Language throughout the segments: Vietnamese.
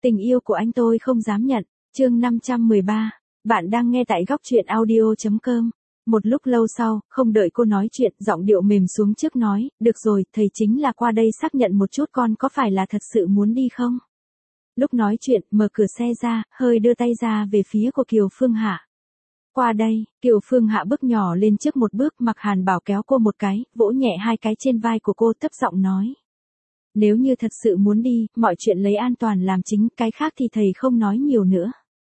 Tình yêu của anh tôi không dám nhận. Chương 513. Bạn đang nghe tại góc truyện audio.com. Một lúc lâu sau, không đợi cô nói chuyện, giọng điệu mềm xuống trước nói, được rồi, thầy chính là qua đây xác nhận một chút con có phải là thật sự muốn đi không? Lúc nói chuyện, mở cửa xe ra, hơi đưa tay ra về phía của Kiều Phương Hạ. Qua đây, Kiều Phương Hạ bước nhỏ lên trước một bước, Mạc Hàn Bảo kéo cô một cái, vỗ nhẹ hai cái trên vai của cô, thấp giọng nói. Nếu như thật sự muốn đi, mọi chuyện lấy an toàn làm chính, cái khác thì thầy không nói nhiều nữa.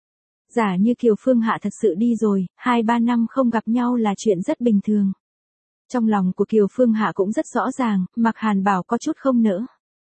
Giả như Kiều Phương Hạ thật sự đi rồi, 2-3 năm không gặp nhau là chuyện rất bình thường. Trong lòng của Kiều Phương Hạ cũng rất rõ ràng, Mạc Hàn Bảo có chút không nỡ.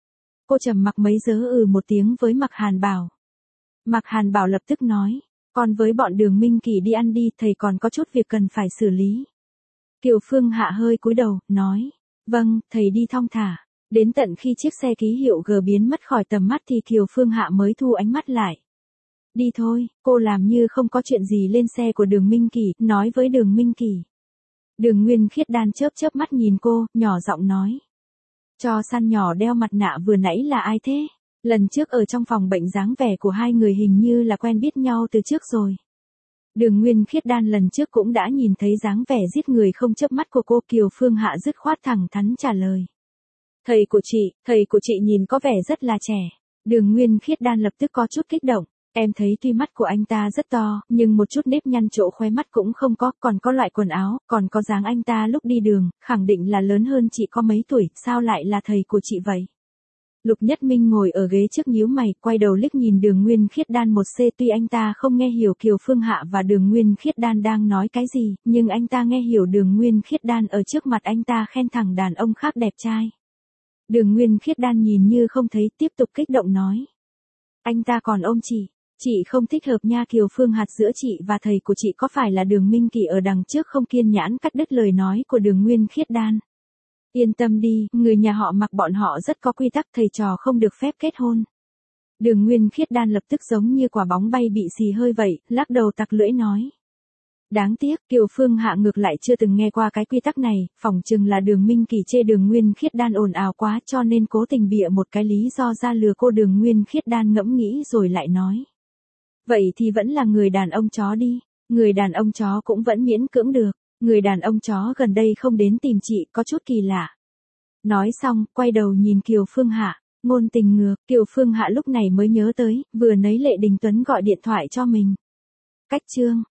Cô trầm mặc mấy giây một tiếng với Mạc Hàn Bảo. Mạc Hàn Bảo lập tức nói, còn với bọn Đường Minh Kỳ đi ăn đi, thầy còn có chút việc cần phải xử lý. Kiều Phương Hạ hơi cúi đầu, nói, vâng, thầy đi thong thả. Đến tận khi chiếc xe ký hiệu G biến mất khỏi tầm mắt thì Kiều Phương Hạ mới thu ánh mắt lại. Đi thôi, cô làm như không có chuyện gì lên xe của Đường Minh Kỳ, nói với Đường Minh Kỳ. Đường Nguyên Khiết Đan chớp mắt nhìn cô, nhỏ giọng nói. Cho săn nhỏ đeo mặt nạ vừa nãy là ai thế? Lần trước ở trong phòng bệnh dáng vẻ của hai người hình như là quen biết nhau từ trước rồi. Đường Nguyên Khiết Đan lần trước cũng đã nhìn thấy dáng vẻ giết người không chớp mắt của cô. Kiều Phương Hạ dứt khoát thẳng thắn trả lời. Thầy của chị nhìn có vẻ rất là trẻ. Đường Nguyên Khiết Đan lập tức có chút kích động. Em thấy tuy mắt của anh ta rất to, nhưng một chút nếp nhăn chỗ khóe mắt cũng không có, còn có loại quần áo, còn có dáng anh ta lúc đi đường, khẳng định là lớn hơn chị có mấy tuổi, sao lại là thầy của chị vậy? Lục Nhất Minh ngồi ở ghế trước nhíu mày, quay đầu liếc nhìn Đường Nguyên Khiết Đan một c, tuy anh ta không nghe hiểu Kiều Phương Hạ và Đường Nguyên Khiết Đan đang nói cái gì, nhưng anh ta nghe hiểu Đường Nguyên Khiết Đan ở trước mặt anh ta khen thẳng đàn ông khác đẹp trai. Đường Nguyên Khiết Đan nhìn như không thấy, tiếp tục kích động nói. Anh ta còn ôm chị không thích hợp nha. Kiều Phương Hạt, giữa chị và thầy của chị có phải là Đường Minh Kỳ ở đằng trước không? Kiên nhẫn cắt đứt lời nói của Đường Nguyên Khiết Đan. Yên tâm đi, người nhà họ Mạc bọn họ rất có quy tắc, thầy trò không được phép kết hôn. Đường Nguyên Khiết Đan lập tức giống như quả bóng bay bị xì hơi vậy, lắc đầu tặc lưỡi nói. Đáng tiếc, Kiều Phương Hạ ngược lại chưa từng nghe qua cái quy tắc này, phỏng chừng là Đường Minh Kỳ chê Đường Nguyên Khiết Đan ồn ào quá cho nên cố tình bịa một cái lý do ra lừa cô. Đường Nguyên Khiết Đan ngẫm nghĩ rồi lại nói. Vậy thì vẫn là người đàn ông chó đi, người đàn ông chó cũng vẫn miễn cưỡng được, người đàn ông chó gần đây không đến tìm chị, có chút kỳ lạ. Nói xong, quay đầu nhìn Kiều Phương Hạ, ngôn tình ngược. Kiều Phương Hạ lúc này mới nhớ tới, vừa nãy Lệ Đình Tuấn gọi điện thoại cho mình. Cách chương.